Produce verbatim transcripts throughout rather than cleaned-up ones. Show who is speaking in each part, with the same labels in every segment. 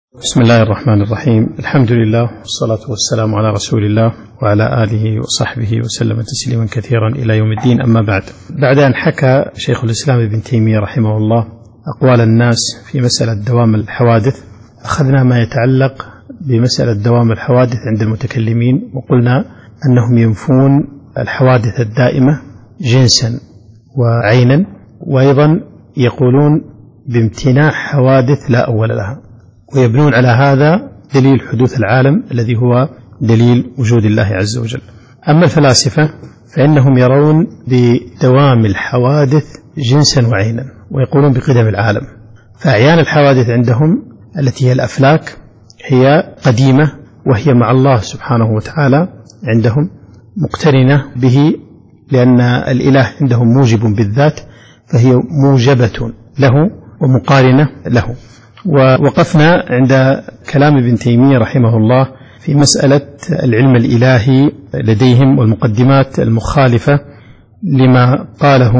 Speaker 1: بسم الله الرحمن الرحيم. الحمد لله والصلاة والسلام على رسول الله وعلى آله وصحبه وسلم تسليما كثيرا إلى يوم الدين. أما بعد، بعد أن حكى شيخ الإسلام ابن تيمية رحمه الله أقوال الناس في مسألة دوام الحوادث، أخذنا ما يتعلق بمسألة دوام الحوادث عند المتكلمين، وقلنا أنهم ينفون الحوادث الدائمة جنسا وعينا، وأيضا يقولون بامتناع حوادث لا أول لها، ويبنون على هذا دليل حدوث العالم الذي هو دليل وجود الله عز وجل. أما الفلاسفة فإنهم يرون بدوام الحوادث جنسا وعينا، ويقولون بقدم العالم. فأعيان الحوادث عندهم التي هي الأفلاك هي قديمة، وهي مع الله سبحانه وتعالى عندهم مقترنة به، لأن الإله عندهم موجب بالذات، فهي موجبة له ومقارنة له. ووقفنا عند كلام ابن تيمية رحمه الله في مسألة العلم الإلهي لديهم والمقدمات المخالفة لما قاله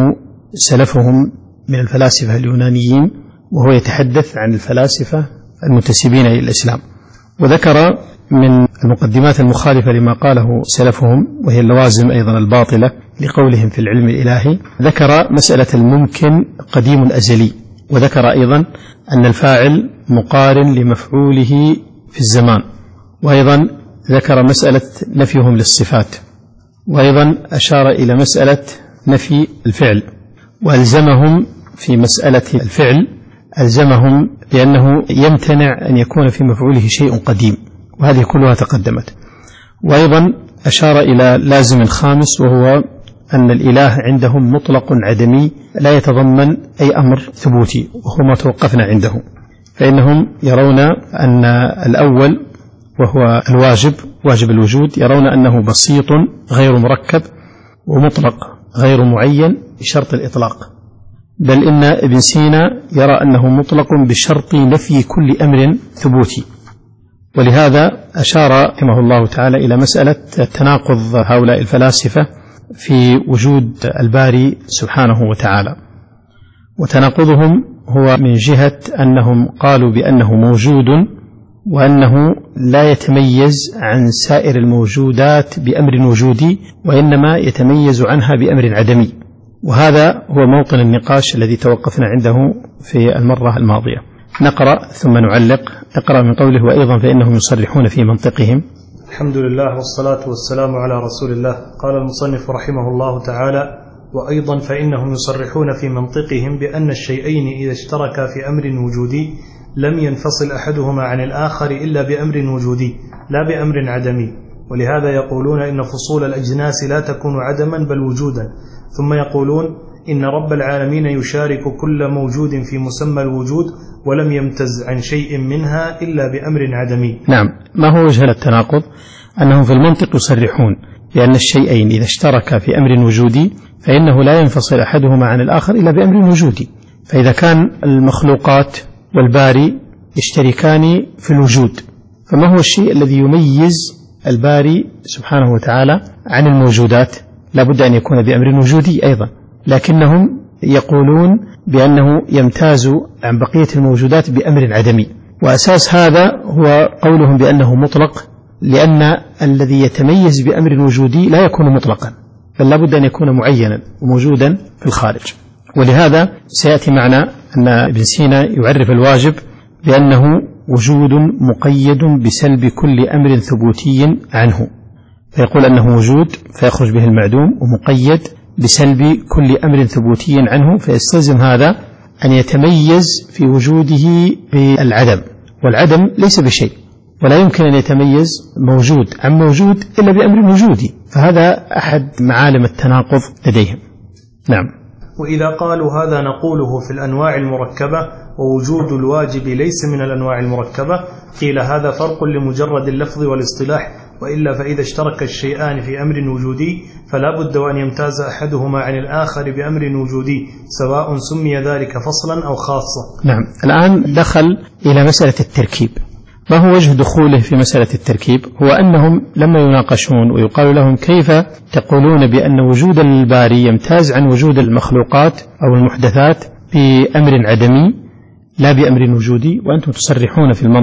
Speaker 1: سلفهم من الفلاسفة اليونانيين، وهو يتحدث عن الفلاسفة المنتسبين إلى الإسلام. وذكر من المقدمات المخالفة لما قاله سلفهم، وهي اللوازم أيضا الباطلة لقولهم في العلم الإلهي، ذكر مسألة الممكن قديم أزلي، وذكر أيضا أن الفاعل مقارن لمفعوله في الزمان، وأيضا ذكر مسألة نفيهم للصفات، وأيضا أشار إلى مسألة نفي الفعل، وألزمهم في مسألة الفعل ألزمهم بأنه يمتنع أن يكون في مفعوله شيء قديم، وهذه كلها تقدمت. وأيضا أشار إلى لازم خامس، وهو أن الإله عندهم مطلق عدمي لا يتضمن أي أمر ثبوتي، وهو ما توقفنا عنده. فإنهم يرون أن الأول وهو الواجب، واجب الوجود، يرون أنه بسيط غير مركب، ومطلق غير معين بشرط الإطلاق، بل إن ابن سينا يرى أنه مطلق بشرط نفي كل أمر ثبوتي. ولهذا أشار رحمه الله تعالى إلى مسألة تناقض هؤلاء الفلاسفة في وجود الباري سبحانه وتعالى. وتناقضهم هو من جهة أنهم قالوا بأنه موجود، وأنه لا يتميز عن سائر الموجودات بأمر وجودي، وإنما يتميز عنها بأمر عدمي. وهذا هو موطن النقاش الذي توقفنا عنده في المرة الماضية. نقرأ ثم نعلق. اقرأ من قوله: وأيضا فإنهم يصرحون في منطقهم.
Speaker 2: الحمد لله والصلاة والسلام على رسول الله. قال المصنف رحمه الله تعالى: وأيضا فإنهم يصرحون في منطقهم بأن الشيئين إذا اشتركا في أمر وجودي لم ينفصل أحدهما عن الآخر إلا بأمر وجودي لا بأمر عدمي، ولهذا يقولون إن فصول الأجناس لا تكون عدما بل وجودا. ثم يقولون إن رب العالمين يشارك كل موجود في مسمى الوجود ولم يمتز عن شيء منها إلا بأمر عدمي.
Speaker 1: نعم، ما هو وجه التناقض؟ أنهم في المنطق يصرحون بأن الشيئين إذا اشتركا في أمر وجودي فإنه لا ينفصل أحدهما عن الآخر إلا بأمر وجودي. فإذا كان المخلوقات والباري يشتركان في الوجود، فما هو الشيء الذي يميز الباري سبحانه وتعالى عن الموجودات؟ لا بد أن يكون بأمر وجودي أيضا، لكنهم يقولون بأنه يمتاز عن بقية الموجودات بأمر عدمي. وأساس هذا هو قولهم بأنه مطلق، لأن الذي يتميز بأمر وجودي لا يكون مطلقا، بل لا بد أن يكون معينا وموجودا في الخارج. ولهذا سيأتي معنا أن ابن سينا يعرف الواجب بأنه وجود مقيد بسلب كل أمر ثبوتي عنه، فيقول أنه وجود فيخرج به المعدوم، ومقيد بسلب كل أمر ثبوتي عنه، فيستلزم هذا أن يتميز في وجوده بالعدم، والعدم ليس بشيء، ولا يمكن أن يتميز موجود عن موجود إلا بأمر وجودي. فهذا أحد معالم التناقض لديهم. نعم.
Speaker 2: وإذا قالوا هذا نقوله في الأنواع المركبة، ووجود الواجب ليس من الأنواع المركبة، قيل هذا فرق لمجرد اللفظ والاصطلاح، وإلا فإذا اشترك الشيئان في أمر وجودي فلا بد وأن يمتاز أحدهما عن الآخر بأمر وجودي، سواء سمي ذلك فصلا أو خاصة.
Speaker 1: نعم. الآن دخل إلى مسألة التركيب. ما هو وجه دخوله في مسألة التركيب؟ هو أنهم لما يناقشون ويقال لهم كيف تقولون بأن وجود الباري يمتاز عن وجود المخلوقات أو المحدثات بأمر عدمي لا بأمر وجودي، وأنتم تصرحون في المنطق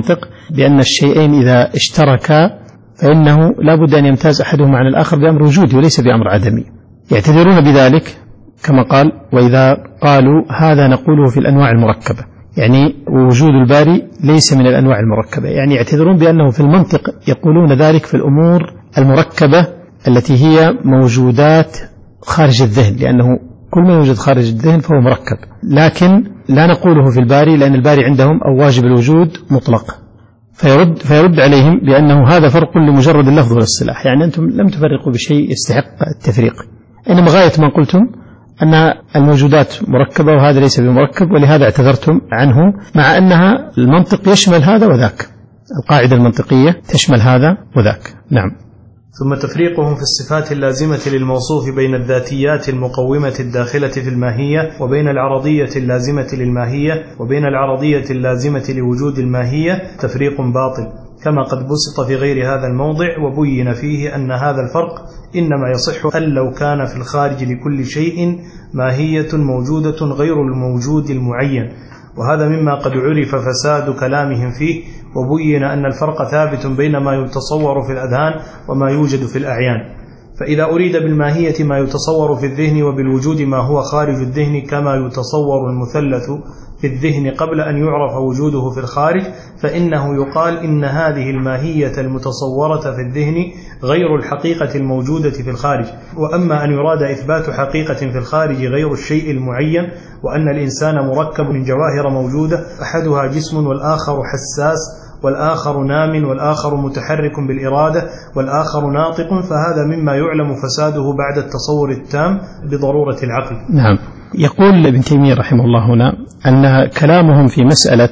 Speaker 1: بأن الشيئين إذا اشتركا فإنه لا بد أن يمتاز أحدهما عن الآخر بأمر وجودي وليس بأمر عدمي. يعتذرون بذلك كما قال: وإذا قالوا هذا نقوله في الأنواع المركبة، يعني وجود الباري ليس من الأنواع المركبة، يعني يعتذرون بأنه في المنطق يقولون ذلك في الأمور المركبة التي هي موجودات خارج الذهن، لأنه كل ما يوجد خارج الذهن فهو مركب، لكن لا نقوله في الباري لأن الباري عندهم أو واجب الوجود مطلق. فيرد, فيرد عليهم بأنه هذا فرق لمجرد اللفظ والاصطلاح، يعني أنتم لم تفرقوا بشيء يستحق التفريق، إنما غاية ما قلتم أن الموجودات مركبة وهذا ليس بمركب، ولهذا اعتذرتم عنه، مع أنها المنطق يشمل هذا وذاك، القاعدة المنطقية تشمل هذا وذاك. نعم.
Speaker 2: ثم تفريقهم في الصفات اللازمة للموصوف بين الذاتيات المقومة الداخلة في الماهية وبين العرضية اللازمة للماهية وبين العرضية اللازمة لوجود الماهية تفريق باطل، كما قد بسط في غير هذا الموضع وبين فيه أن هذا الفرق إنما يصح أن لو كان في الخارج لكل شيء ماهية موجودة غير الموجود المعين، وهذا مما قد عرف فساد كلامهم فيه، وبين أن الفرق ثابت بين ما يتصور في الأذهان وما يوجد في الأعيان. فإذا أريد بالماهية ما يتصور في الذهن وبالوجود ما هو خارج الذهن، كما يتصور المثلث في الذهن قبل أن يعرف وجوده في الخارج، فإنه يقال إن هذه الماهية المتصورة في الذهن غير الحقيقة الموجودة في الخارج. وأما أن يراد إثبات حقيقة في الخارج غير الشيء المعين، وأن الإنسان مركب من جواهر موجودة أحدها جسم والآخر حساس والآخر نام والآخر متحرك بالإرادة والآخر ناطق، فهذا مما يعلم فساده بعد التصور التام بضرورة العقل.
Speaker 1: نعم. يقول ابن تيمية رحمه الله هنا أن كلامهم في مسألة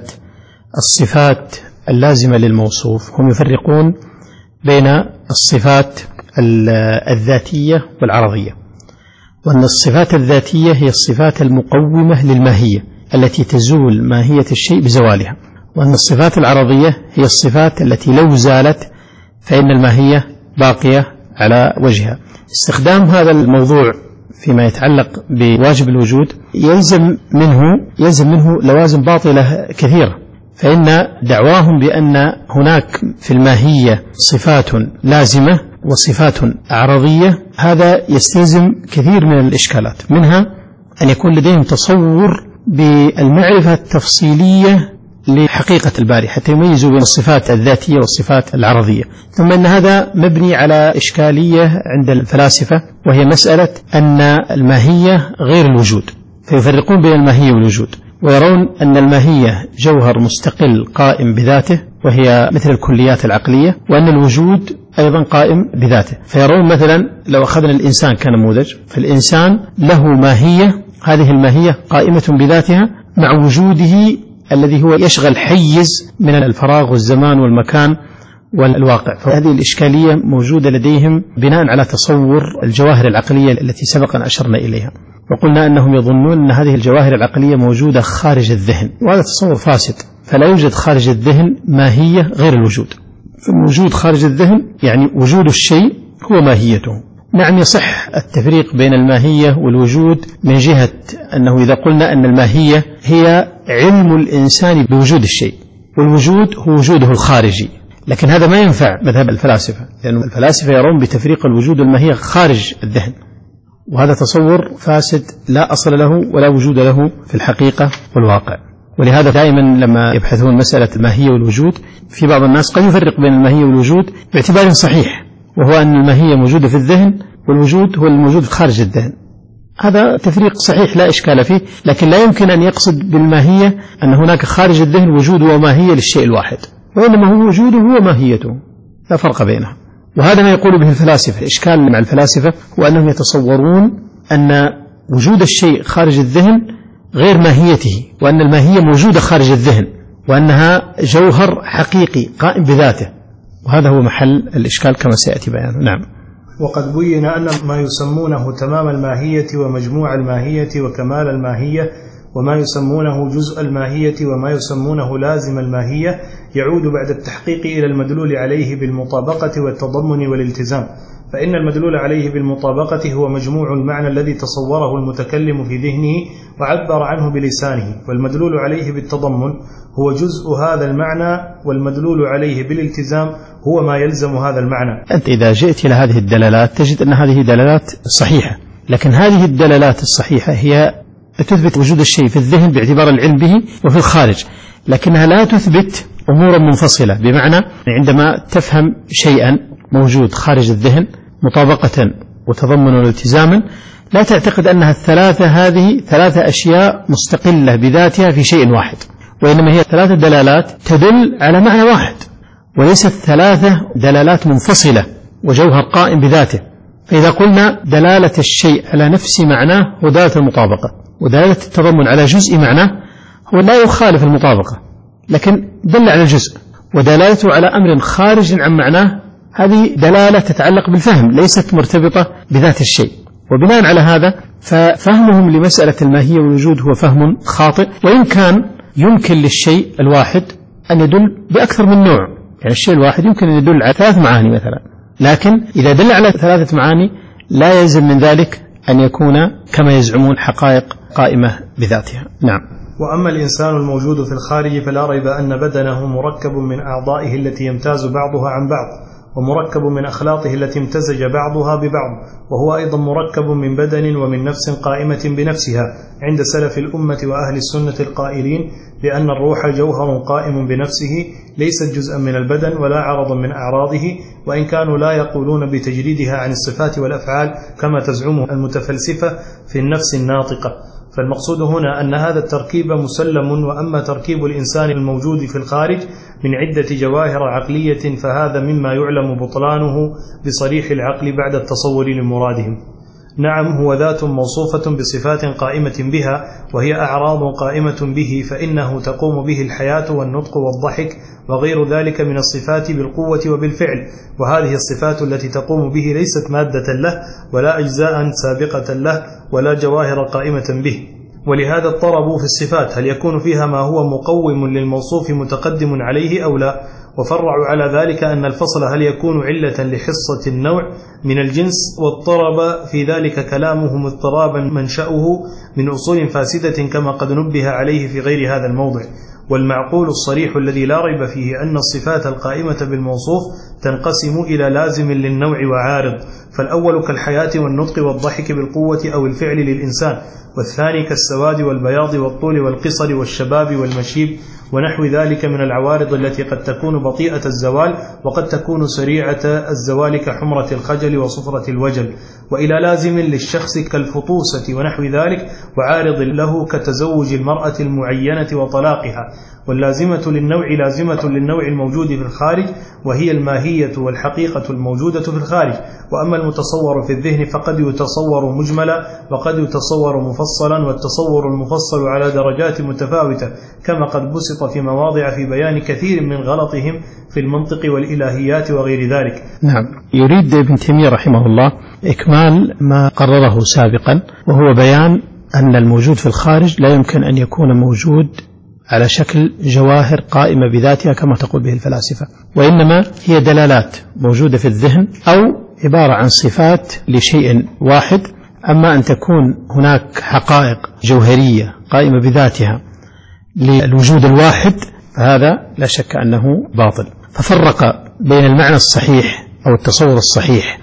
Speaker 1: الصفات اللازمة للموصوف هم يفرقون بين الصفات الذاتية والعرضية، وأن الصفات الذاتية هي الصفات المقومة للماهية التي تزول ماهية الشيء بزوالها، وأن الصفات العرضية هي الصفات التي لو زالت فإن الماهية باقية على وجهها. استخدام هذا الموضوع فيما يتعلق بواجب الوجود يلزم منه يلزم منه لوازم باطلة كثيرة، فإن دعواهم بأن هناك في الماهية صفات لازمة وصفات عرضية هذا يستلزم كثير من الإشكالات، منها أن يكون لديهم تصور بالمعرفة التفصيلية لحقيقة الباري حتى يميزوا بين الصفات الذاتية والصفات العرضية. ثم أن هذا مبني على إشكالية عند الفلاسفة، وهي مسألة أن الماهية غير الوجود، فيفرقون بين الماهية والوجود، ويرون أن الماهية جوهر مستقل قائم بذاته وهي مثل الكليات العقلية، وأن الوجود أيضا قائم بذاته. فيرون مثلا لو أخذنا الإنسان كنموذج، فالإنسان له ماهية، هذه الماهية قائمة بذاتها مع وجوده الذي هو يشغل حيز من الفراغ والزمان والمكان والواقع. فهذه الإشكالية موجودة لديهم بناء على تصور الجواهر العقلية التي سبقا أشرنا إليها، وقلنا أنهم يظنون أن هذه الجواهر العقلية موجودة خارج الذهن، وهذا تصور فاسد، فلا يوجد خارج الذهن ماهية غير الوجود. فالوجود خارج الذهن يعني وجود الشيء هو ماهيته. نعم، يصح التفريق بين الماهية والوجود من جهة أنه إذا قلنا أن الماهية هي علم الإنسان بوجود الشيء، والوجود هو وجوده الخارجي، لكن هذا ما ينفع مذهب الفلاسفة، لأن الفلاسفة يرون بتفريق الوجود والماهية خارج الذهن، وهذا تصور فاسد لا أصل له ولا وجود له في الحقيقة والواقع. ولهذا دائما لما يبحثون مسألة الماهية والوجود، في بعض الناس قد يفرق بين الماهية والوجود باعتبار صحيح، وهو أن الماهية موجودة في الذهن والوجود هو الموجود خارج الذهن. هذا تفريق صحيح لا إشكال فيه، لكن لا يمكن أن يقصد بالماهية أن هناك خارج الذهن وجود وماهية للشيء الواحد، وإنما هو وجوده وماهيته، لا فرق بينها. وهذا ما يقول به الفلاسفة. الإشكال مع الفلاسفة هو أنهم يتصورون أن وجود الشيء خارج الذهن غير ماهيته، وأن الماهية موجودة خارج الذهن، وأنها جوهر حقيقي قائم بذاته، وهذا هو محل الإشكال كما سيأتي بيانه. نعم.
Speaker 2: وقد بين أن ما يسمونه تمام الماهية ومجموع الماهية وكمال الماهية وما يسمونه جزء الماهية وما يسمونه لازم الماهية يعود بعد التحقيق إلى المدلول عليه بالمطابقة والتضمن والالتزام، فإن المدلول عليه بالمطابقة هو مجموع المعنى الذي تصوره المتكلم في ذهنه وعبر عنه بلسانه، والمدلول عليه بالتضمن هو جزء هذا المعنى، والمدلول عليه بالالتزام هو ما يلزم هذا المعنى.
Speaker 1: أنت إذا جئت إلى هذه الدلالات تجد أن هذه دلالات صحيحة، لكن هذه الدلالات الصحيحة هي تثبت وجود الشيء في الذهن باعتبار العلم به وفي الخارج، لكنها لا تثبت أمورا منفصلة. بمعنى عندما تفهم شيئا موجود خارج الذهن مطابقة وتضمنا والتزاما لا تعتقد أنها الثلاثة هذه ثلاثة أشياء مستقلة بذاتها في شيء واحد، وإنما هي ثلاثة دلالات تدل على معنى واحد، وليست ثلاثة دلالات منفصلة وجوهر قائم بذاته. فإذا قلنا دلالة الشيء على نفس معناه هو دلالة المطابقة، ودلالة التضمن على جزء معناه هو لا يخالف المطابقة لكن دل على الجزء، ودلالته على أمر خارج عن معناه هذه دلالة تتعلق بالفهم ليست مرتبطة بذات الشيء. وبناء على هذا ففهمهم لمسألة الماهية والوجود هو فهم خاطئ، وإن كان يمكن للشيء الواحد أن يدل بأكثر من نوع، يعني الشيء الواحد يمكن أن يدل على ثلاث معاني مثلا، لكن إذا دل على ثلاثة معاني لا يلزم من ذلك أن يكون كما يزعمون حقائق قائمة بذاتها. نعم.
Speaker 2: وأما الإنسان الموجود في الخارج فلا ريب أن بدنه مركب من أعضائه التي يمتاز بعضها عن بعض، ومركب من أخلاقه التي امتزج بعضها ببعض، وهو أيضا مركب من بدن ومن نفس قائمة بنفسها عند سلف الأمة وأهل السنة القائلين بأن الروح جوهر قائم بنفسه ليست جزءا من البدن ولا عرضا من أعراضه، وإن كانوا لا يقولون بتجريدها عن الصفات والأفعال كما تزعمه المتفلسفة في النفس الناطقة. فالمقصود هنا أن هذا التركيب مسلم، وأما تركيب الإنسان الموجود في الخارج من عدة جواهر عقلية فهذا مما يعلم بطلانه بصريح العقل بعد التصور لمرادهم. نعم، هو ذات موصوفة بصفات قائمة بها وهي أعراض قائمة به، فإنه تقوم به الحياة والنطق والضحك وغير ذلك من الصفات بالقوة وبالفعل، وهذه الصفات التي تقوم به ليست مادة له ولا أجزاء سابقة له ولا جواهر قائمة به. ولهذا اضطربوا في الصفات، هل يكون فيها ما هو مقوم للموصوف متقدم عليه أو لا؟ وفرعوا على ذلك أن الفصل هل يكون علة لحصة النوع من الجنس، واضطرب في ذلك كلامهم اضطرابا منشأه من أصول فاسدة كما قد نبه عليه في غير هذا الموضع. والمعقول الصريح الذي لا ريب فيه أن الصفات القائمة بالموصوف تنقسم إلى لازم للنوع وعارض، فالأول كالحياة والنطق والضحك بالقوة أو الفعل للإنسان، والثاني كالسواد والبياض والطول والقصر والشباب والمشيب ونحو ذلك من العوارض التي قد تكون بطيئة الزوال وقد تكون سريعة الزوال كحمرة الخجل وصفرة الوجل، وإلى لازم للشخص كالفطوسة ونحو ذلك، وعارض له كتزوج المرأة المعينة وطلاقها. واللازمة للنوع لازمة للنوع الموجود في الخارج وهي الماهية والحقيقة الموجودة في الخارج. وأما المتصور في الذهن فقد يتصور مجملا وقد يتصور مفصلا، والتصور المفصل على درجات متفاوتة كما قد بسط في مواضع في بيان كثير من غلطهم في المنطق والإلهيات وغير ذلك.
Speaker 1: نعم. يريد ابن تيمية رحمه الله إكمال ما قرره سابقا، وهو بيان أن الموجود في الخارج لا يمكن أن يكون موجود على شكل جواهر قائمة بذاتها كما تقول به الفلاسفة، وإنما هي دلالات موجودة في الذهن أو عبارة عن صفات لشيء واحد. أما أن تكون هناك حقائق جوهرية قائمة بذاتها للوجود الواحد فهذا لا شك أنه باطل. ففرق بين المعنى الصحيح أو التصور الصحيح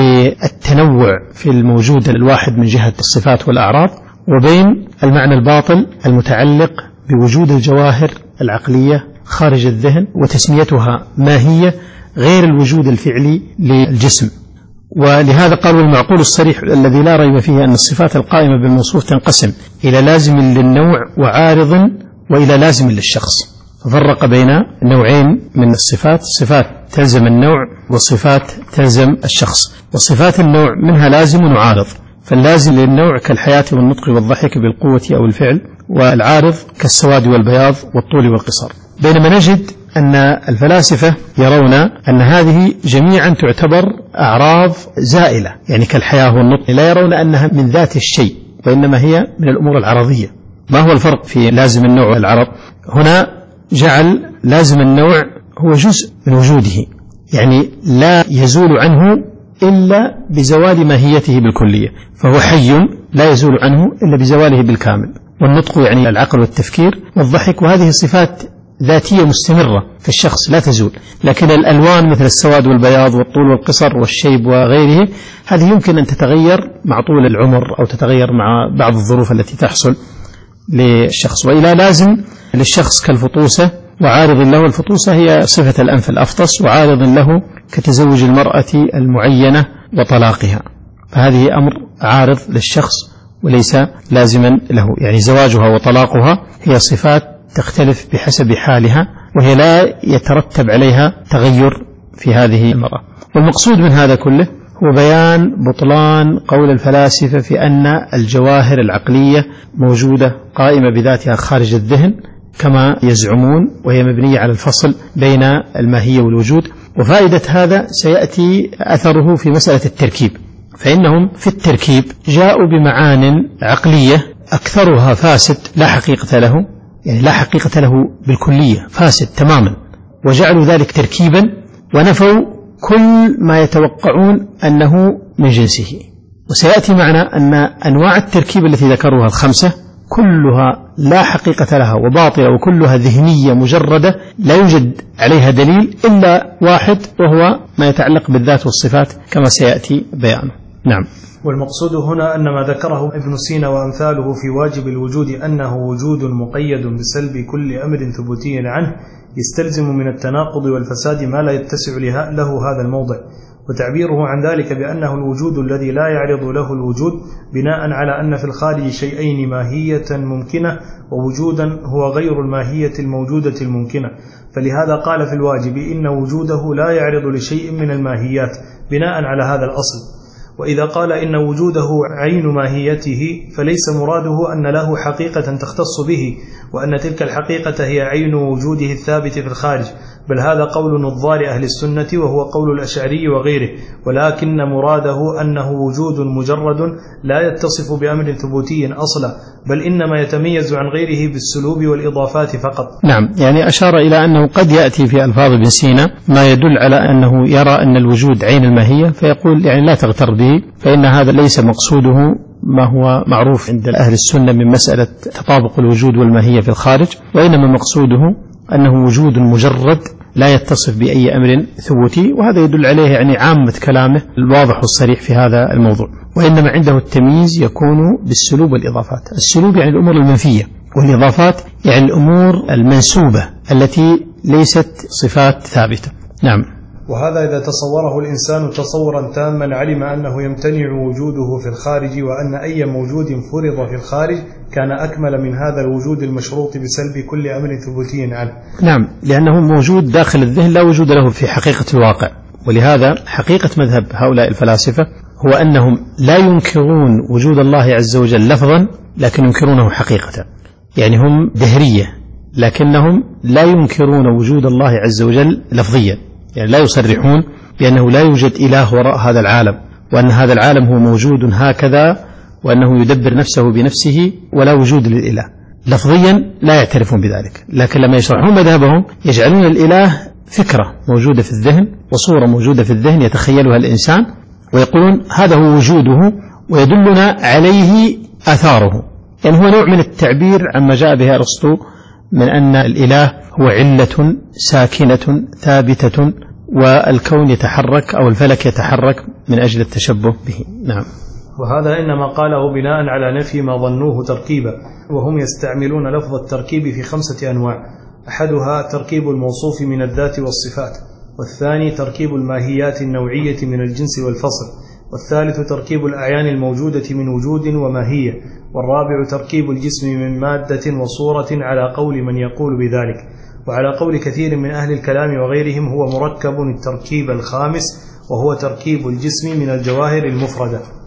Speaker 1: للتنوع في الموجود الواحد من جهة الصفات والأعراض، وبين المعنى الباطل المتعلق بوجود الجواهر العقلية خارج الذهن وتسميتها ماهية غير الوجود الفعلي للجسم. ولهذا قالوا المعقول الصريح الذي لا ريب فيه أن الصفات القائمة بالموصوف تنقسم إلى لازم للنوع وعارض وإلى لازم للشخص، ففرق بين نوعين من الصفات: صفات تلزم النوع وصفات تلزم الشخص. وصفات النوع منها لازم وعارض، فاللازم للنوع كالحياة والنطق والضحك بالقوة أو الفعل، والعارض كالسواد والبياض والطول والقصر. بينما نجد أن الفلاسفة يرون أن هذه جميعا تعتبر أعراض زائلة، يعني كالحياة والنطق، لا يرون أنها من ذات الشيء وإنما هي من الأمور العرضية. ما هو الفرق في لازم النوع والعرض؟ هنا جعل لازم النوع هو جزء من وجوده، يعني لا يزول عنه إلا بزوال ماهيته بالكلية، فهو حي لا يزول عنه إلا بزواله بالكامل. والنطق يعني العقل والتفكير والضحك، وهذه صفات ذاتية مستمرة في الشخص لا تزول. لكن الألوان مثل السواد والبياض والطول والقصر والشيب وغيره هذه يمكن أن تتغير مع طول العمر أو تتغير مع بعض الظروف التي تحصل للشخص. وإلى لازم للشخص كالفطوسة وعارض له، الفطوسة هي صفة الأنف الأفطس، وعارض له كتزوج المرأة المعينة وطلاقها، فهذه أمر عارض للشخص وليس لازما له، يعني زواجها وطلاقها هي صفات تختلف بحسب حالها، وهي لا يترتب عليها تغير في هذه المرأة. والمقصود من هذا كله هو بيان بطلان قول الفلاسفة في أن الجواهر العقلية موجودة قائمة بذاتها خارج الذهن كما يزعمون، وهي مبنية على الفصل بين الماهية والوجود. وفائدة هذا سيأتي أثره في مسألة التركيب، فإنهم في التركيب جاءوا بمعان عقلية أكثرها فاسد لا حقيقة له، يعني لا حقيقة له بالكلية، فاسد تماما، وجعلوا ذلك تركيبا ونفوا كل ما يتوقعون أنه من جنسه. وسيأتي معنا أن أنواع التركيب التي ذكروها الخمسة كلها لا حقيقة لها وباطلة، وكلها ذهنية مجردة لا يوجد عليها دليل إلا واحد، وهو ما يتعلق بالذات والصفات كما سيأتي بيانه. نعم.
Speaker 2: والمقصود هنا أن ما ذكره ابن سينا وأمثاله في واجب الوجود أنه وجود مقيد بسلب كل أمر ثبوتي عنه يستلزم من التناقض والفساد ما لا يتسع له هذا الموضع، وتعبيره عن ذلك بأنه الوجود الذي لا يعرض له الوجود بناء على أن في الخارج شيئين ماهية ممكنة ووجودا هو غير الماهية الموجودة الممكنة، فلهذا قال في الواجب إن وجوده لا يعرض لشيء من الماهيات بناء على هذا الأصل. وإذا قال إن وجوده عين ماهيته فليس مراده أن له حقيقة تختص به وأن تلك الحقيقة هي عين وجوده الثابت في الخارج، بل هذا قول نظار أهل السنة وهو قول الأشعري وغيره، ولكن مراده أنه وجود مجرد لا يتصف بأمر ثبوتي أصلا، بل إنما يتميز عن غيره بالسلوب والإضافات فقط.
Speaker 1: نعم، يعني أشار إلى أنه قد يأتي في ألفاظ ابن سينا ما يدل على أنه يرى أن الوجود عين الماهية، فيقول يعني لا تغتر به، فإن هذا ليس مقصوده ما هو معروف عند أهل السنة من مسألة تطابق الوجود والماهية في الخارج، وإنما مقصوده أنه وجود مجرد لا يتصف بأي أمر ثبوتي، وهذا يدل عليه يعني عامة كلامه الواضح والصريح في هذا الموضوع. وإنما عنده التمييز يكون بالسلوب والإضافات. السلوب يعني الأمور المنفية، والإضافات يعني الأمور المنسوبة التي ليست صفات ثابتة. نعم.
Speaker 2: وهذا إذا تصوره الإنسان تصورا تاما علم أنه يمتنع وجوده في الخارج، وأن أي موجود فرض في الخارج كان أكمل من هذا الوجود المشروط بسلب كل أمر ثبوتي عنه.
Speaker 1: نعم، لأنه موجود داخل الذهن لا وجود له في حقيقة الواقع. ولهذا حقيقة مذهب هؤلاء الفلاسفة هو أنهم لا ينكرون وجود الله عز وجل لفظا، لكن ينكرونه حقيقة، يعني هم دهرية لكنهم لا ينكرون وجود الله عز وجل لفظيا، يعني لا يصرحون بأنه لا يوجد إله وراء هذا العالم، وأن هذا العالم هو موجود هكذا، وأنه يدبر نفسه بنفسه ولا وجود للإله. لفظيا لا يعترفون بذلك، لكن لما يشرحون مذهبهم يجعلون الإله فكرة موجودة في الذهن وصورة موجودة في الذهن يتخيلها الإنسان، ويقولون هذا هو وجوده ويدلنا عليه آثاره. يعني هو نوع من التعبير عما جاء به أرسطو من أن الإله هو علة ساكنة ثابتة، والكون يتحرك أو الفلك يتحرك من أجل التشبه به. نعم.
Speaker 2: وهذا إنما قاله بناء على نفي ما ظنوه تركيبا، وهم يستعملون لفظ التركيب في خمسة أنواع: أحدها تركيب الموصوف من الذات والصفات، والثاني تركيب الماهيات النوعية من الجنس والفصل، والثالث تركيب الأعيان الموجودة من وجود وماهية، والرابع تركيب الجسم من مادة وصورة على قول من يقول بذلك، وعلى قول كثير من أهل الكلام وغيرهم هو مركب التركيب الخامس، وهو تركيب الجسم من الجواهر المفردة.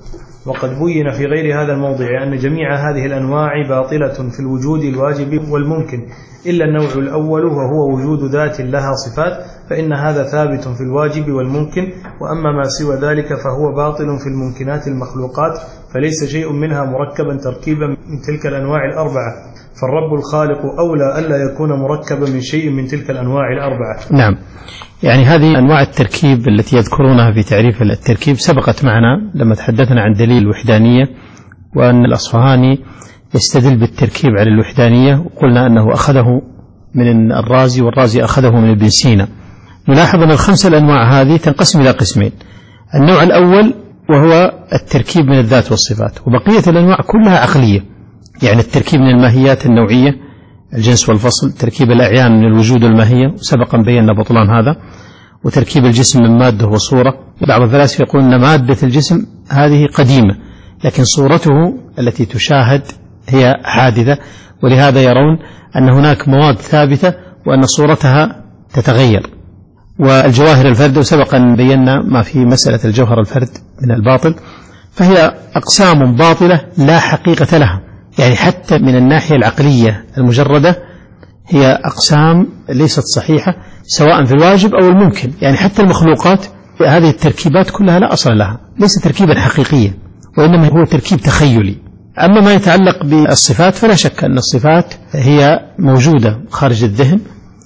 Speaker 2: وقد بين في غير هذا الموضع أن جميع هذه الأنواع باطلة في الوجود الواجب والممكن إلا النوع الأول وهو وجود ذات لها صفات، فإن هذا ثابت في الواجب والممكن، وأما ما سوى ذلك فهو باطل في الممكنات المخلوقات، فليس شيء منها مركبا تركيبا من تلك الأنواع الأربعة، فالرب الخالق أولى ألا يكون مركبا من شيء من تلك الأنواع الأربعة.
Speaker 1: نعم، يعني هذه أنواع التركيب التي يذكرونها في تعريف التركيب سبقت معنا لما تحدثنا عن دليل الوحدانية، وأن الأصفهاني يستدل بالتركيب على الوحدانية، وقلنا أنه أخذه من الرازي والرازي أخذه من ابن سينا. نلاحظ أن الخمسة الأنواع هذه تنقسم إلى قسمين: النوع الأول وهو التركيب من الذات والصفات، وبقية الأنواع كلها عقلية، يعني التركيب من الماهيات النوعية الجنس والفصل، تركيب الأعيان من الوجود والماهية، وسبقا بينا بطلان هذا، وتركيب الجسم من مادة وصورة. بعض الفلاسفة يقول أن مادة الجسم هذه قديمة لكن صورته التي تشاهد هي حادثة، ولهذا يرون أن هناك مواد ثابتة وأن صورتها تتغير. والجواهر الفرد، وسبقا بينا ما في مسألة الجوهر الفرد من الباطل، فهي أقسام باطلة لا حقيقة لها، يعني حتى من الناحية العقلية المجردة هي أقسام ليست صحيحة سواء في الواجب أو الممكن. يعني حتى المخلوقات هذه التركيبات كلها لا أصل لها، ليس تركيبا حقيقيا، وإنما هو تركيب تخيلي. أما ما يتعلق بالصفات فلا شك أن الصفات هي موجودة خارج الذهن،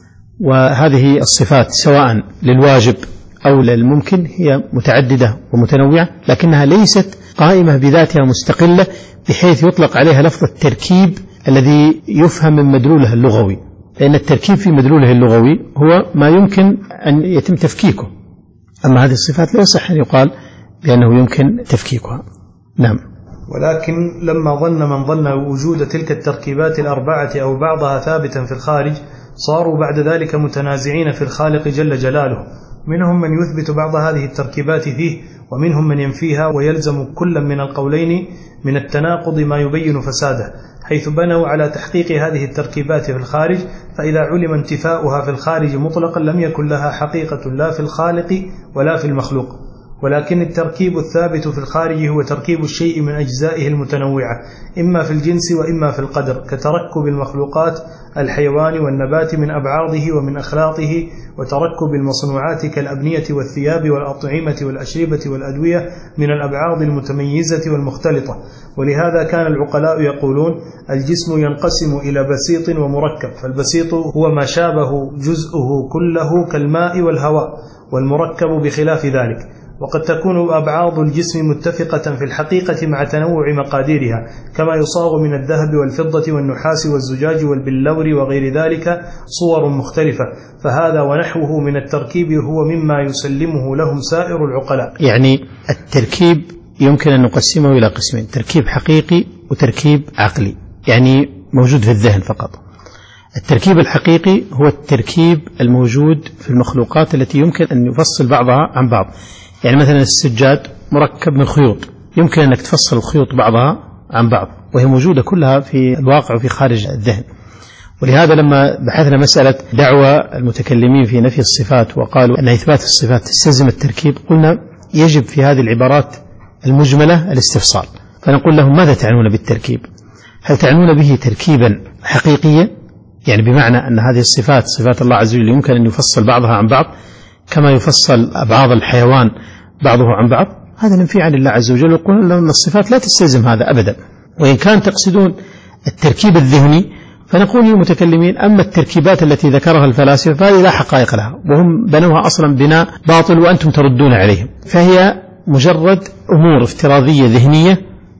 Speaker 1: وهذه الصفات سواء للواجب أو للممكن هي متعددة ومتنوعة، لكنها ليست قائمة بذاتها مستقلة بحيث يطلق عليها لفظ التركيب الذي يفهم من مدلوله اللغوي، لأن التركيب في مدلوله اللغوي هو ما يمكن أن يتم تفكيكه، أما هذه الصفات لا يصح أن يقال بأنه يمكن تفكيكها. نعم.
Speaker 2: ولكن لما ظن من ظن وجود تلك التركيبات الأربعة أو بعضها ثابتا في الخارج، صاروا بعد ذلك متنازعين في الخالق جل جلاله، منهم من يثبت بعض هذه التركيبات فيه، ومنهم من ينفيها، ويلزم كل من القولين من التناقض ما يبين فساده، حيث بنوا على تحقيق هذه التركيبات في الخارج، فإذا علم انتفاؤها في الخارج مطلقا لم يكن لها حقيقة لا في الخالق ولا في المخلوق. ولكن التركيب الثابت في الخارج هو تركيب الشيء من أجزائه المتنوعة، إما في الجنس وإما في القدر، كتركب المخلوقات الحيوان والنبات من أبعاضه ومن أخلاطه، وتركب المصنوعات كالأبنية والثياب والأطعمة والأشربة والأدوية من الأبعاض المتميزة والمختلطة. ولهذا كان العقلاء يقولون: الجسم ينقسم إلى بسيط ومركب، فالبسيط هو ما شابه جزءه كله كالماء والهواء، والمركب بخلاف ذلك. وقد تكون أبعاض الجسم متفقة في الحقيقة مع تنوع مقاديرها، كما يصاغ من الذهب والفضة والنحاس والزجاج والبلور وغير ذلك صور مختلفة، فهذا ونحوه من التركيب هو مما يسلمه لهم سائر العقلاء.
Speaker 1: يعني التركيب يمكن أن نقسمه إلى قسمين: تركيب حقيقي وتركيب عقلي، يعني موجود في الذهن فقط. التركيب الحقيقي هو التركيب الموجود في المخلوقات التي يمكن أن يفصل بعضها عن بعض، يعني مثلا السجاد مركب من خيوط، يمكن أنك تفصل الخيوط بعضها عن بعض، وهي موجودة كلها في الواقع وفي خارج الذهن. ولهذا لما بحثنا مسألة دعوى المتكلمين في نفي الصفات وقالوا أن إثبات الصفات تستلزم التركيب، قلنا يجب في هذه العبارات المجملة الاستفصال، فنقول لهم: ماذا تعنون بالتركيب؟ هل تعنون به تركيبا حقيقيا، يعني بمعنى أن هذه الصفات صفات الله عز وجل يمكن أن يفصل بعضها عن بعض كما يفصل أبعاض الحيوان بعضه عن بعض؟ هذا ننفي عن الله عز وجل، وقلنا لهم الصفات لا تستلزم هذا أبدا. وإن كان تقصدون التركيب الذهني فنقول للمتكلمين: أما التركيبات التي ذكرها الفلاسفة فهذه لا حقائق لها، وهم بنوها أصلا بناء باطل وأنتم تردون عليهم، فهي مجرد أمور افتراضية ذهنية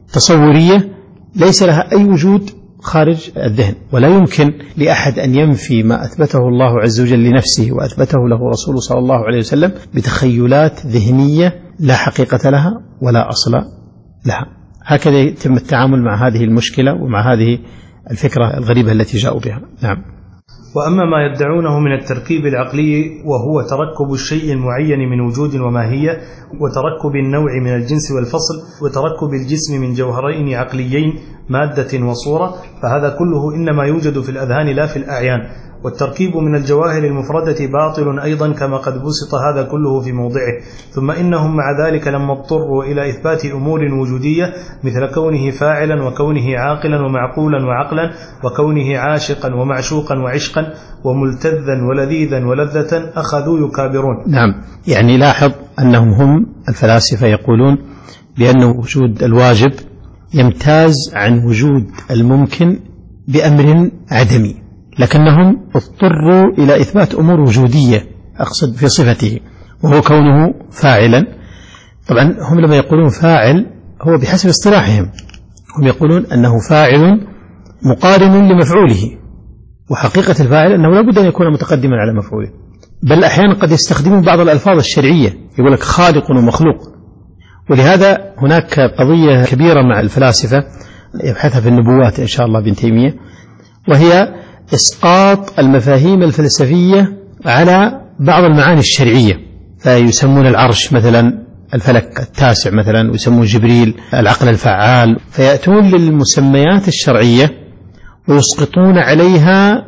Speaker 1: تصورية ليس لها أي وجود خارج الذهن. ولا يمكن لأحد أن ينفي ما أثبته الله عز وجل لنفسه وأثبته له رسوله صلى الله عليه وسلم بتخيلات ذهنية لا حقيقة لها ولا أصل لها. هكذا يتم التعامل مع هذه المشكلة ومع هذه الفكرة الغريبة التي جاءوا بها. نعم.
Speaker 2: وأما ما يدعونه من التركيب العقلي وهو تركب الشيء المعين من وجود وماهية، وتركب النوع من الجنس والفصل، وتركب الجسم من جوهرين عقليين مادة وصورة، فهذا كله إنما يوجد في الأذهان لا في الأعيان، والتركيب من الجواهر المفردة باطل أيضا كما قد بسط هذا كله في موضعه. ثم إنهم مع ذلك لما اضطروا إلى إثبات أمور وجودية مثل كونه فاعلا وكونه عاقلا ومعقولا وعقلا وكونه عاشقا ومعشوقا وعشقا وملتذا ولذيذا ولذة أخذوا يكابرون.
Speaker 1: نعم، يعني لاحظ أنهم هم الفلاسفة يقولون بأن وجود الواجب يمتاز عن وجود الممكن بأمر عدمي، لكنهم اضطروا إلى إثبات أمور وجودية أقصد في صفته وهو كونه فاعلا. طبعا هم لما يقولون فاعل هو بحسب اصطلاحهم، هم يقولون أنه فاعل مقارن لمفعوله، وحقيقة الفاعل أنه لا بد أن يكون متقدما على مفعوله، بل أحيانا قد يستخدمون بعض الألفاظ الشرعية يقول لك خالق ومخلوق. ولهذا هناك قضية كبيرة مع الفلاسفة يبحثها في النبوات إن شاء الله ابن تيمية، وهي إسقاط المفاهيم الفلسفية على بعض المعاني الشرعية، فيسمون العرش مثلا الفلك التاسع مثلا، ويسمون جبريل العقل الفعال، فيأتون للمسميات الشرعية ويسقطون عليها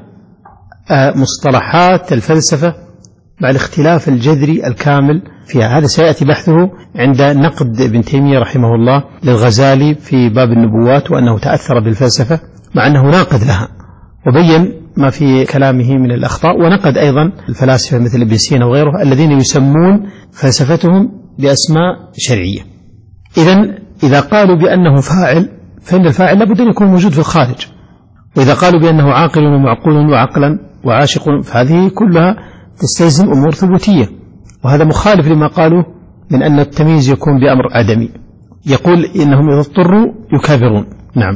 Speaker 1: مصطلحات الفلسفة مع الاختلاف الجذري الكامل فيها. هذا سيأتي بحثه عند نقد ابن تيمية رحمه الله للغزالي في باب النبوات، وأنه تأثر بالفلسفة مع أنه ناقد لها، وبين ما في كلامه من الأخطاء، ونقد أيضا الفلاسفة مثل ابن سينا وغيره الذين يسمون فلسفتهم بأسماء شرعية. إذن إذا قالوا بأنه فاعل فإن الفاعل لابد أن يكون موجود في الخارج، وإذا قالوا بأنه عاقل ومعقول وعقلا وعاشق فهذه كلها تستلزم أمور ثبوتية، وهذا مخالف لما قالوا من أن التمييز يكون بأمر عدمي. يقول إنهم إذا اضطروا يكابرون. نعم.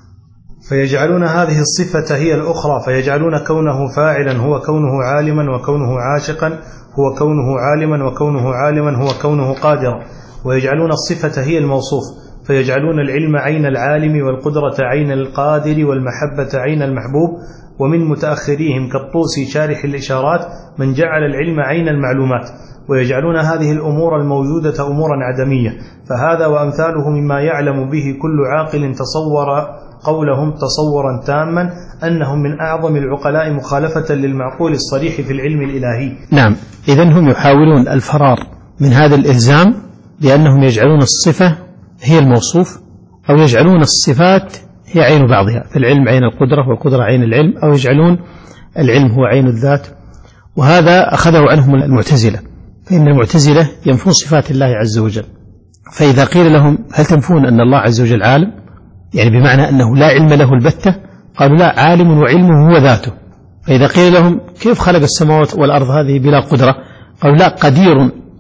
Speaker 2: فيجعلون هذه الصفة هي الأخرى، فيجعلون كونه فاعلا هو كونه عالما، وكونه عاشقا هو كونه عالما، وكونه عالما هو كونه قادرا، ويجعلون الصفة هي الموصوف، فيجعلون العلم عين العالم والقدرة عين القادر والمحبة عين المحبوب. ومن متأخريهم كالطوسي شارح الإشارات من جعل العلم عين المعلومات، ويجعلون هذه الأمور الموجودة أمورا عدمية. فهذا وأمثاله مما يعلم به كل عاقل تصور قولهم تصورا تاما أنهم من أعظم العقلاء مخالفة للمعقول الصريح في العلم الإلهي.
Speaker 1: نعم، إذن هم يحاولون الفرار من هذا الإلزام بأنهم يجعلون الصفة هي الموصوف، أو يجعلون الصفات هي عين بعضها، فالعلم عين القدرة والقدرة عين العلم، أو يجعلون العلم هو عين الذات. وهذا أخذه عنهم المعتزلة، فإن المعتزلة ينفون صفات الله عز وجل، فإذا قيل لهم هل تنفون أن الله عز وجل عالم، يعني بمعنى أنه لا علم له البتة، قالوا لا، عالم وعلمه هو ذاته. فإذا قيل لهم كيف خلق السماوات والأرض هذه بلا قدرة، قالوا لا، قدير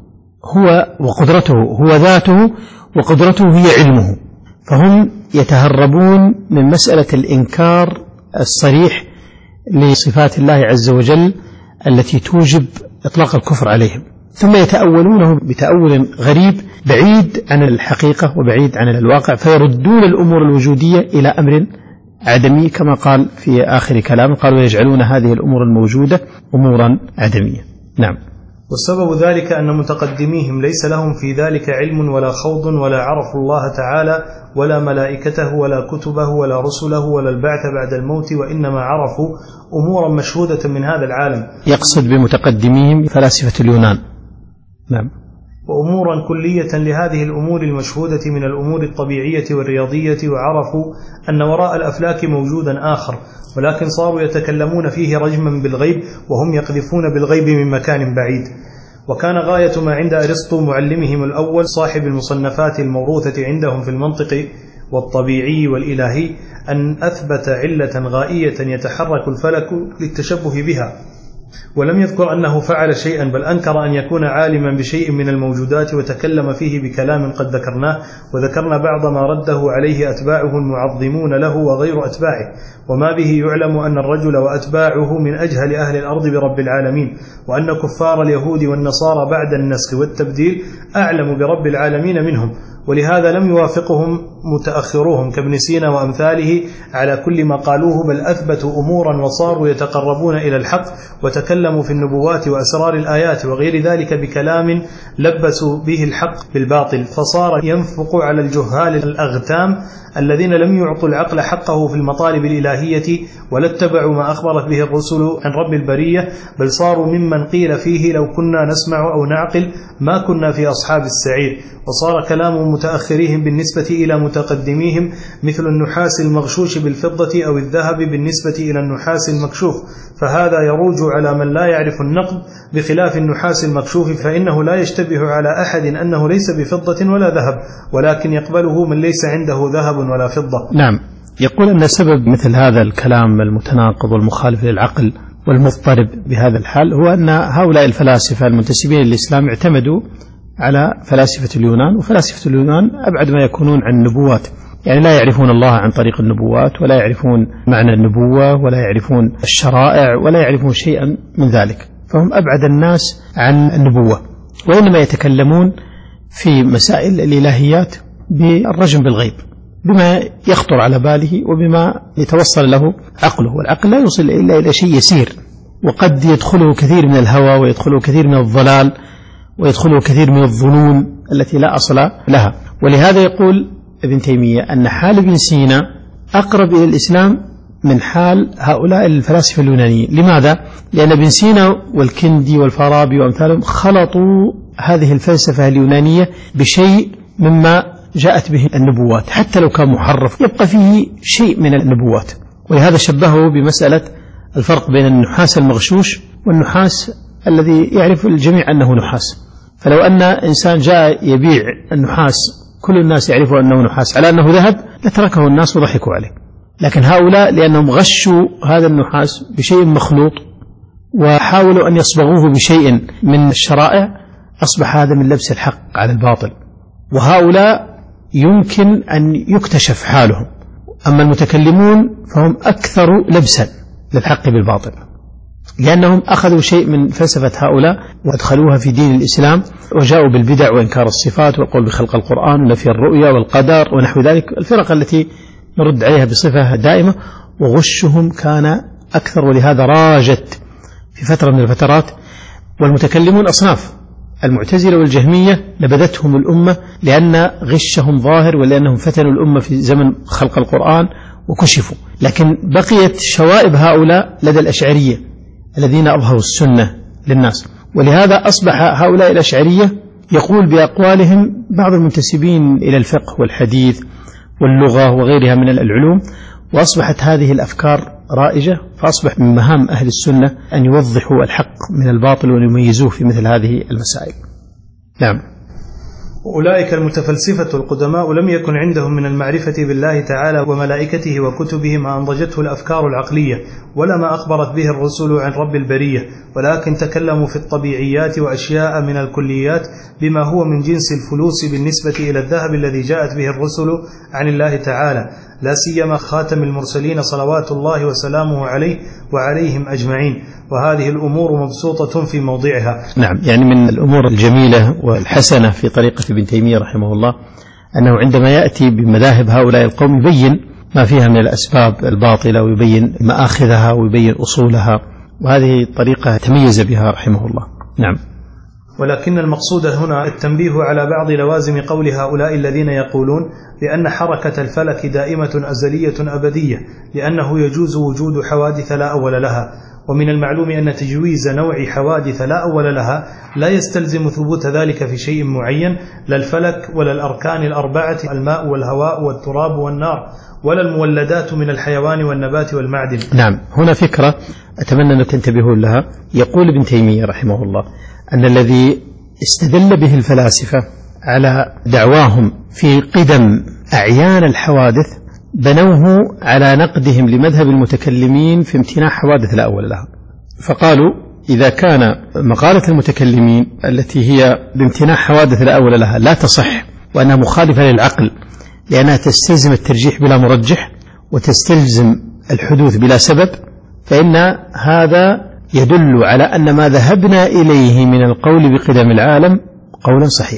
Speaker 1: هو وقدرته هو ذاته، وقدرته هي علمه. فهم يتهربون من مسألة الإنكار الصريح لصفات الله عز وجل التي توجب إطلاق الكفر عليهم، ثم يتأولونه بتأول غريب بعيد عن الحقيقة وبعيد عن الواقع، فيردون الأمور الوجودية إلى أمر عدمي كما قال في آخر كلام، قالوا يجعلون هذه الأمور الموجودة أمورا عدمية. نعم.
Speaker 2: والسبب ذلك أن متقدميهم ليس لهم في ذلك علم ولا خوض، ولا عرفوا الله تعالى ولا ملائكته ولا كتبه ولا رسله ولا البعث بعد الموت، وإنما عرفوا أمورا مشهودة من هذا العالم.
Speaker 1: يقصد بمتقدميهم فلاسفة اليونان. نعم.
Speaker 2: وأمورا كلية لهذه الأمور المشهودة من الأمور الطبيعية والرياضية، وعرفوا أن وراء الأفلاك موجودا آخر، ولكن صاروا يتكلمون فيه رجما بالغيب، وهم يقذفون بالغيب من مكان بعيد. وكان غاية ما عند أرسطو معلمهم الأول صاحب المصنفات الموروثة عندهم في المنطق والطبيعي والإلهي أن أثبت علة غائية يتحرك الفلك للتشبه بها، ولم يذكر أنه فعل شيئا، بل أنكر أن يكون عالما بشيء من الموجودات، وتكلم فيه بكلام قد ذكرناه، وذكرنا بعض ما رده عليه أتباعه المعظمون له وغير أتباعه، وما به يعلم أن الرجل وأتباعه من أجهل أهل الأرض برب العالمين، وأن كفار اليهود والنصارى بعد النسخ والتبديل أعلم برب العالمين منهم، ولهذا لم يوافقهم متأخروهم كابن سينا وأمثاله على كل ما قالوه، بل أثبتوا أمورا وصاروا يتقربون إلى الحق وتكلموا في النبوات وأسرار الآيات وغير ذلك بكلام لبسوا به الحق بالباطل، فصار ينفق على الجهال الأغتام الذين لم يعطوا العقل حقه في المطالب الإلهية ولا اتبعوا ما أخبرت به الرسل عن رب البرية، بل صاروا ممن قيل فيه لو كنا نسمع أو نعقل ما كنا في أصحاب السعير. وصار كلام متأخريهم بالنسبة إلى متقدميهم مثل النحاس المغشوش بالفضة أو الذهب بالنسبة إلى النحاس المكشوف، فهذا يروج على من لا يعرف النقد، بخلاف النحاس المكشوف فإنه لا يشتبه على أحد أنه ليس بفضة ولا ذهب، ولكن يقبله من ليس عنده ذهب ولا فضة.
Speaker 1: نعم. يقول أن سبب مثل هذا الكلام المتناقض والمخالف للعقل والمضطرب بهذا الحال هو أن هؤلاء الفلاسفة المنتسبين للإسلام اعتمدوا على فلاسفة اليونان، وفلاسفة اليونان أبعد ما يكونون عن النبوات، يعني لا يعرفون الله عن طريق النبوات، ولا يعرفون معنى النبوة، ولا يعرفون الشرائع، ولا يعرفون شيئا من ذلك، فهم أبعد الناس عن النبوة، وإنما يتكلمون في مسائل الإلهيات بالرجم بالغيب، بما يخطر على باله وبما يتوصل له عقله، والعقل لا يوصل إلا إلى شيء يسير، وقد يدخله كثير من الهوى، ويدخله كثير من الضلال، ويدخله كثير من الظنون التي لا أصل لها. ولهذا يقول ابن تيمية أن حال ابن سينا أقرب إلى الإسلام من حال هؤلاء الفلاسفة اليونانيين. لماذا؟ لأن ابن سينا والكندي والفارابي وأمثالهم خلطوا هذه الفلسفة اليونانية بشيء مما جاءت به النبوات، حتى لو كان محرف يبقى فيه شيء من النبوات، ولهذا شبهه بمسألة الفرق بين النحاس المغشوش والنحاس الذي يعرف الجميع أنه نحاس. فلو أن إنسان جاء يبيع النحاس كل الناس يعرفوا أنه نحاس على أنه ذهب لتركه الناس وضحكوا عليه، لكن هؤلاء لأنهم غشوا هذا النحاس بشيء مخلوط وحاولوا أن يصبغوه بشيء من الشرائع، أصبح هذا من لبس الحق على الباطل، وهؤلاء يمكن أن يكتشف حالهم. أما المتكلمون فهم أكثر لبسا للحق بالباطل، لأنهم أخذوا شيء من فلسفة هؤلاء وأدخلوها في دين الإسلام، وجاءوا بالبدع وإنكار الصفات والقول بخلق القرآن ونفي الرؤيا والقدر ونحو ذلك، الفرق التي نرد عليها بصفة دائمة، وغشهم كان أكثر. ولهذا راجت في فترة من الفترات، والمتكلمون أصناف، المعتزلة والجهمية نبذتهم الأمة لأن غشهم ظاهر، ولأنهم فتنوا الأمة في زمن خلق القرآن وكشفوا، لكن بقيت شوائب هؤلاء لدى الأشعرية الذين أظهروا السنة للناس. ولهذا أصبح هؤلاء الأشعرية يقول بأقوالهم بعض المنتسبين إلى الفقه والحديث واللغة وغيرها من العلوم، وأصبحت هذه الأفكار رائجة، فأصبح من مهام أهل السنة أن يوضحوا الحق من الباطل وأن يميزوه في مثل هذه المسائل. نعم.
Speaker 2: أولئك المتفلسفة القدماء لم يكن عندهم من المعرفة بالله تعالى وملائكته وكتبه ما أنضجته الأفكار العقلية ولا ما أخبرت به الرسل عن رب البرية، ولكن تكلموا في الطبيعيات وأشياء من الكليات بما هو من جنس الفلوس بالنسبة إلى الذهب الذي جاءت به الرسل عن الله تعالى، لا سيما خاتم المرسلين صلوات الله وسلامه عليه وعليهم أجمعين، وهذه الأمور مبسوطة في موضعها.
Speaker 1: نعم، يعني من الأمور الجميلة والحسنة في طريقة ابن تيمية رحمه الله أنه عندما يأتي بمذاهب هؤلاء القوم يبين ما فيها من الأسباب الباطلة ويبين مآخذها ويبين أصولها، وهذه طريقة تميز بها رحمه الله. نعم.
Speaker 2: ولكن المقصود هنا التنبيه على بعض لوازم قول هؤلاء الذين يقولون بأن حركة الفلك دائمة أزلية أبدية، لأنه يجوز وجود حوادث لا أول لها، ومن المعلوم أن تجويز نوع حوادث لا أول لها لا يستلزم ثبوت ذلك في شيء معين، لا الفلك ولا الأركان الأربعة الماء والهواء والتراب والنار، ولا المولدات من الحيوان والنبات والمعدن.
Speaker 1: نعم، هنا فكرة أتمنى أن تنتبهوا لها. يقول ابن تيمية رحمه الله أن الذي استدل به الفلاسفة على دعواهم في قدم أعيان الحوادث بنوه على نقدهم لمذهب المتكلمين في امتناع حوادث لا أول لها، فقالوا إذا كان مقالة المتكلمين التي هي بامتناع حوادث لا أول لها لا تصح، وأنها مخالفة للعقل لأنها تستلزم الترجيح بلا مرجح وتستلزم الحدوث بلا سبب، فإن هذا يدل على أن ما ذهبنا إليه من القول بقدم العالم قولا صحيحا.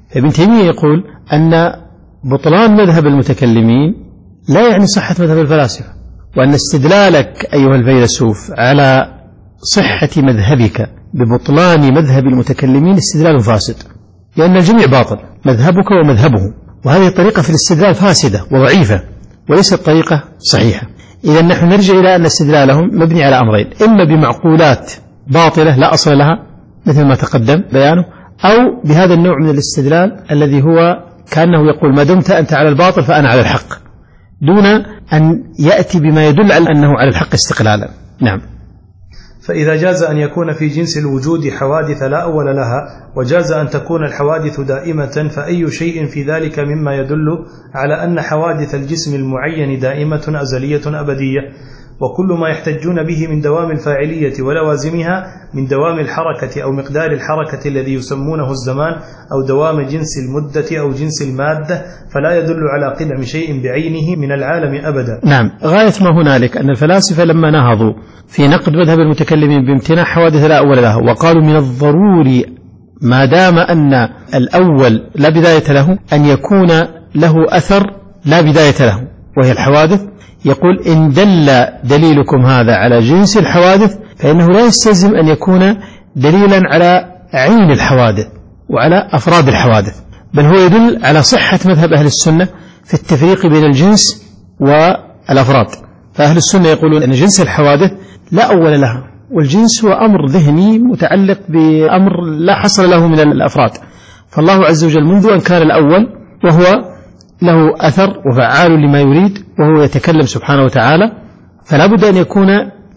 Speaker 1: ابن تيمية يقول أن بطلان مذهب المتكلمين لا يعني صحة مذهب الفلاسفة، وأن استدلالك أيها الفيلسوف على صحة مذهبك ببطلان مذهب المتكلمين استدلال فاسد، لأن الجميع باطل، مذهبك ومذهبه، وهذه الطريقة في الاستدلال فاسدة وضعيفة وليست طريقة صحيحة. إذا نحن نرجع إلى أن استدلالهم مبني على أمرين: إما بمعقولات باطلة لا أصل لها مثل ما تقدم بيانه، أو بهذا النوع من الاستدلال الذي هو كأنه يقول ما دمت أنت على الباطل فأنا على الحق، دون أن يأتي بما يدل على أنه على الحق استقلالا. نعم.
Speaker 2: فإذا جاز أن يكون في جنس الوجود حوادث لا أول لها، وجاز أن تكون الحوادث دائمة، فأي شيء في ذلك مما يدل على أن حوادث الجسم المعين دائمة أزلية أبدية؟ وكل ما يحتجون به من دوام الفاعلية ولوازمها من دوام الحركة أو مقدار الحركة الذي يسمونه الزمان، أو دوام جنس المدة أو جنس المادة، فلا يدل على قدم شيء بعينه من العالم أبدا.
Speaker 1: نعم، غاية ما هنالك أن الفلاسفة لما نهضوا في نقد مذهب المتكلمين بامتناع حوادث لا أول لها، وقالوا من الضروري ما دام أن الأول لا بداية له أن يكون له أثر لا بداية له وهي الحوادث، يقول إن دل دليلكم هذا على جنس الحوادث فإنه لا يستلزم أن يكون دليلا على عين الحوادث وعلى أفراد الحوادث، بل هو يدل على صحة مذهب أهل السنة في التفريق بين الجنس والأفراد. فأهل السنة يقولون أن جنس الحوادث لا أول لها، والجنس هو أمر ذهني متعلق بأمر لا حصر له من الأفراد، فالله عز وجل منذ أن كان الأول وهو له أثر وفعال لما يريد، وهو يتكلم سبحانه وتعالى، فلا بد أن يكون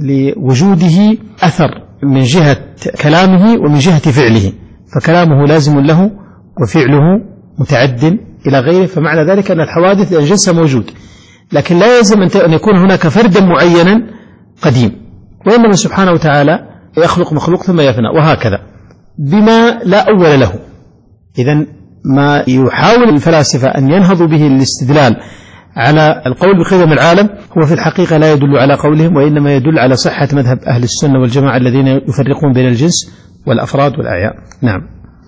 Speaker 1: لوجوده أثر من جهة كلامه ومن جهة فعله، فكلامه لازم له وفعله متعد إلى غيره، فمعنى ذلك أن الحوادث الجنس موجود، لكن لا يلزم أن يكون هناك فردا معينا قديم، وإنما سبحانه وتعالى يخلق مخلوق ثم يفنى، وهكذا بما لا أول له. إذن ما يحاول الفلاسفة أن ينهضوا به الاستدلال على القول بقدم العالم هو في الحقيقة لا يدل على قولهم، وإنما يدل على صحة مذهب أهل السنة والجماعة الذين يفرقون بين الجنس والأفراد والأعيان. نعم.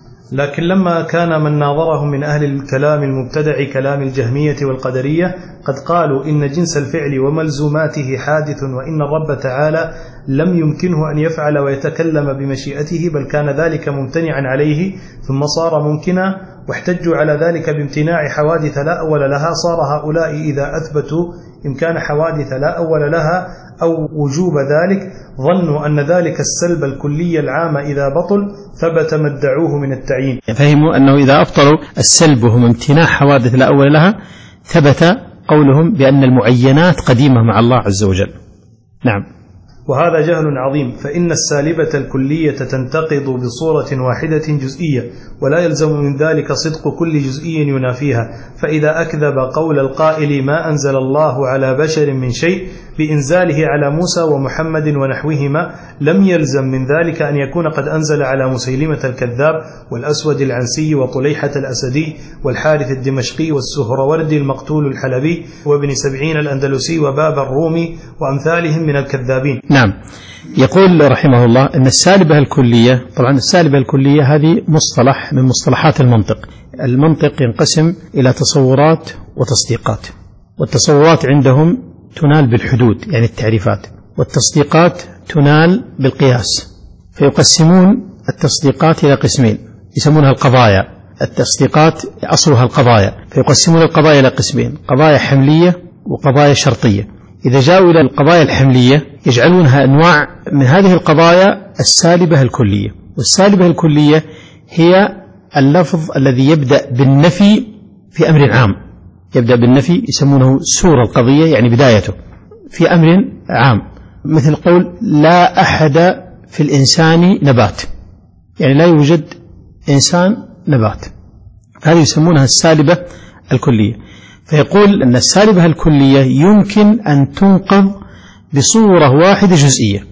Speaker 2: لكن لما كان من ناظرهم من أهل الكلام المبتدع كلام الجهمية والقدرية قد قالوا إن جنس الفعل وملزوماته حادث، وإن الرب تعالى لم يمكنه أن يفعل ويتكلم بمشيئته، بل كان ذلك ممتنعا عليه ثم صار ممكنا، واحتجوا على ذلك بامتناع حوادث لا أول لها، صار هؤلاء إذا أثبتوا إمكان حوادث لا أول لها أو وجوب ذلك ظنوا أن ذلك السلب الكلي العام إذا بطل ثبت ما ادعوه من التعيين.
Speaker 1: فهموا أنه إذا أبطلوا السلب وهم امتناع حوادث لا أول لها ثبت قولهم بأن المعينات قديمة مع الله عز وجل. نعم.
Speaker 2: وهذا جهل عظيم، فإن السالبة الكلية تنتقض بصورة واحدة جزئية، ولا يلزم من ذلك صدق كل جزئي ينافيها، فإذا أكذب قول القائل ما أنزل الله على بشر من شيء بإنزاله على موسى ومحمد ونحوهما، لم يلزم من ذلك أن يكون قد أنزل على مسيلمة الكذاب والأسود العنسي وطليحة الأسدي والحارث الدمشقي والسهروردي المقتول الحلبي وابن سبعين الأندلسي وباب الرومي وأمثالهم من الكذابين.
Speaker 1: نعم. يقول رحمه الله أن السالبة الكلية، طبعا السالبة الكلية هذه مصطلح من مصطلحات المنطق. المنطق ينقسم إلى تصورات وتصديقات، والتصورات عندهم تنال بالحدود يعني التعريفات، والتصديقات تنال بالقياس، فيقسمون التصديقات إلى قسمين يسمونها القضايا. التصديقات أصلها القضايا، فيقسمون القضايا إلى قسمين: قضايا حملية وقضايا شرطية. إذا جاءوا إلى القضايا الحملية يجعلونها أنواع من هذه القضايا السالبة الكلية، والسالبة الكلية هي اللفظ الذي يبدأ بالنفي في أمر عام، يبدأ بالنفي يسمونه سور القضية يعني بدايته في أمر عام، مثل قول لا أحد في الإنسان نبات، يعني لا يوجد إنسان نبات، هذه يسمونها السالبة الكلية. فيقول أن السالبة الكلية يمكن أن تنقض بصورة واحدة جزئية،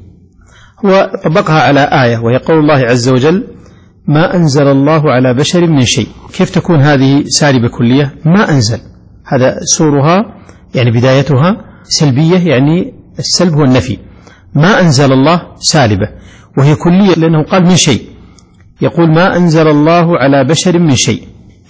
Speaker 1: هو طبقها على آية وهي قول الله عز وجل ما أنزل الله على بشر من شيء. كيف تكون هذه سالبة كلية؟ ما أنزل، هذا سورها يعني بدايتها سلبية، يعني السلب هو النفي. ما أنزل الله سالبة وهي كلية لأنه قال من شيء، يقول ما أنزل الله على بشر من شيء،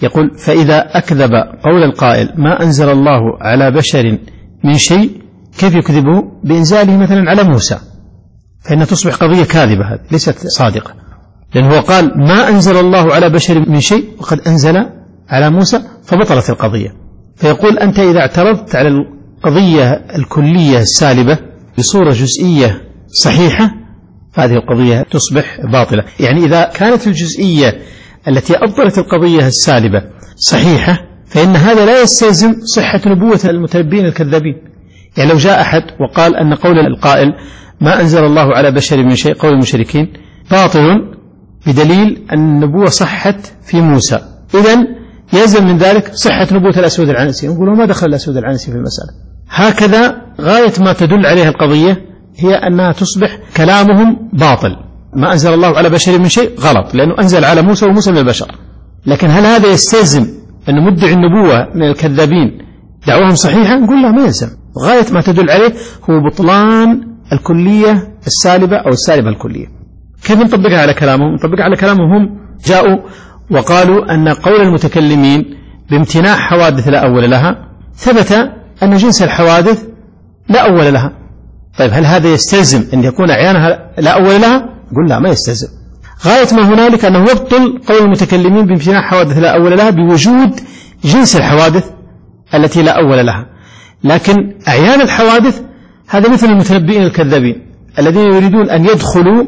Speaker 1: يقول فإذا أكذب قول القائل ما أنزل الله على بشر من شيء كيف يكذبه بإنزاله مثلا على موسى، فإنها تصبح قضية كاذبة، هذه ليست صادقة، لأنه قال ما أنزل الله على بشر من شيء وقد أنزل على موسى فبطلت القضية. فيقول أنت إذا اعترضت على القضية الكلية السالبة بصورة جزئية صحيحة هذه القضية تصبح باطلة. يعني إذا كانت الجزئية التي أبطلت القضية السالبة صحيحة فإن هذا لا يستلزم صحة نبوة المتنبين الكذابين. يعني لو جاء أحد وقال أن قول القائل ما أنزل الله على بشر من شيء قول المشركين باطل بدليل أن النبوة صحت في موسى، إذن يلزم من ذلك صحة نبوة الأسود العنسي. نقول ما دخل الأسود العنسي في المسألة. هكذا غاية ما تدل عليها القضية هي أنها تصبح كلامهم باطل. ما أنزل الله على بشر من شيء غلط لأنه أنزل على موسى وموسى من البشر، لكن هل هذا يستلزم أن مدعي النبوة من الكذابين دعوهم صحيحة؟ نقول لا، ما يلزم. غاية ما تدل عليه هو بطلان الكلية السالبة أو السالبة الكلية. كيف نطبقها على كلامهم؟ نطبقها على كلامهم هم جاءوا وقالوا أن قول المتكلمين بامتناع حوادث لا أول لها ثبت أن جنس الحوادث لا أول لها. طيب هل هذا يستلزم أن يكون أعيانها لا أول لها؟ قل لا، ما يستلزم. غاية ما هنالك أنه يبطل قول المتكلمين بامتناع حوادث لا أول لها بوجود جنس الحوادث التي لا أول لها. لكن أعيان الحوادث هذا مثل المتنبئين الكذابين الذين يريدون أن يدخلوا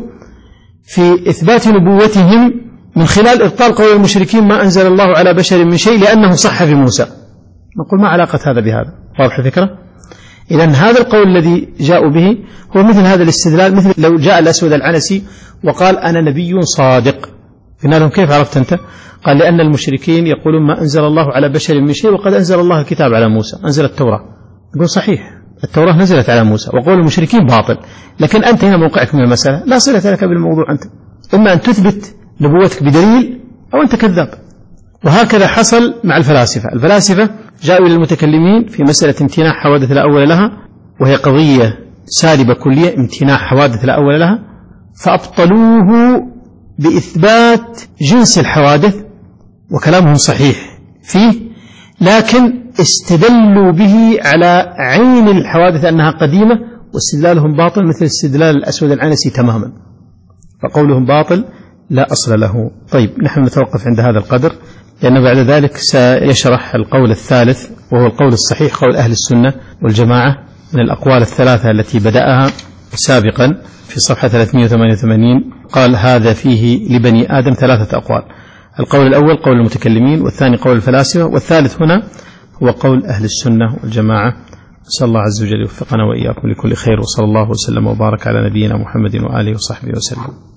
Speaker 1: في إثبات نبوتهم من خلال إبطال قول المشركين ما أنزل الله على بشر من شيء لأنه صح في موسى. نقول ما علاقة هذا بهذا؟ واضح الفكرة؟ إذن هذا القول الذي جاءوا به هو مثل هذا الاستدلال، مثل لو جاء الأسود العنسي وقال أنا نبي صادق، قلنا لهم كيف عرفت أنت؟ قال لأن المشركين يقولون ما أنزل الله على بشر من شيء وقد أنزل الله الكتاب على موسى، أنزل التوراة. نقول صحيح، التوراة نزلت على موسى وقول المشركين باطل، لكن أنت هنا موقعك من المسألة لا صلة لك بالموضوع. أنت إما أن تثبت نبوتك بدليل أو أنت كذاب. وهكذا حصل مع الفلاسفة. الفلاسفة جاءوا إلى المتكلمين في مسألة امتناع حوادث لا أول لها، وهي قضية سالبة كلية، امتناع حوادث لا أول لها، فأبطلوه بإثبات جنس الحوادث وكلامهم صحيح فيه، لكن استدلوا به على عين الحوادث أنها قديمة، واستدلالهم باطل مثل استدلال الأسود العنسي تماما، فقولهم باطل لا أصل له. طيب نحن نتوقف عند هذا القدر، لأن بعد ذلك سيشرح القول الثالث وهو القول الصحيح، قول أهل السنة والجماعة من الأقوال الثلاثة التي بدأها سابقا في صفحة ثلاثمائة وثمانية وثمانين. قال هذا فيه لبني آدم ثلاثة أقوال، القول الأول قول المتكلمين، والثاني قول الفلاسفة، والثالث هنا هو قول أهل السنة والجماعة. نسأل الله عز وجل يوفقنا وإياكم لكل خير، وصلى الله وسلم وبارك على نبينا محمد وآله وصحبه وسلم.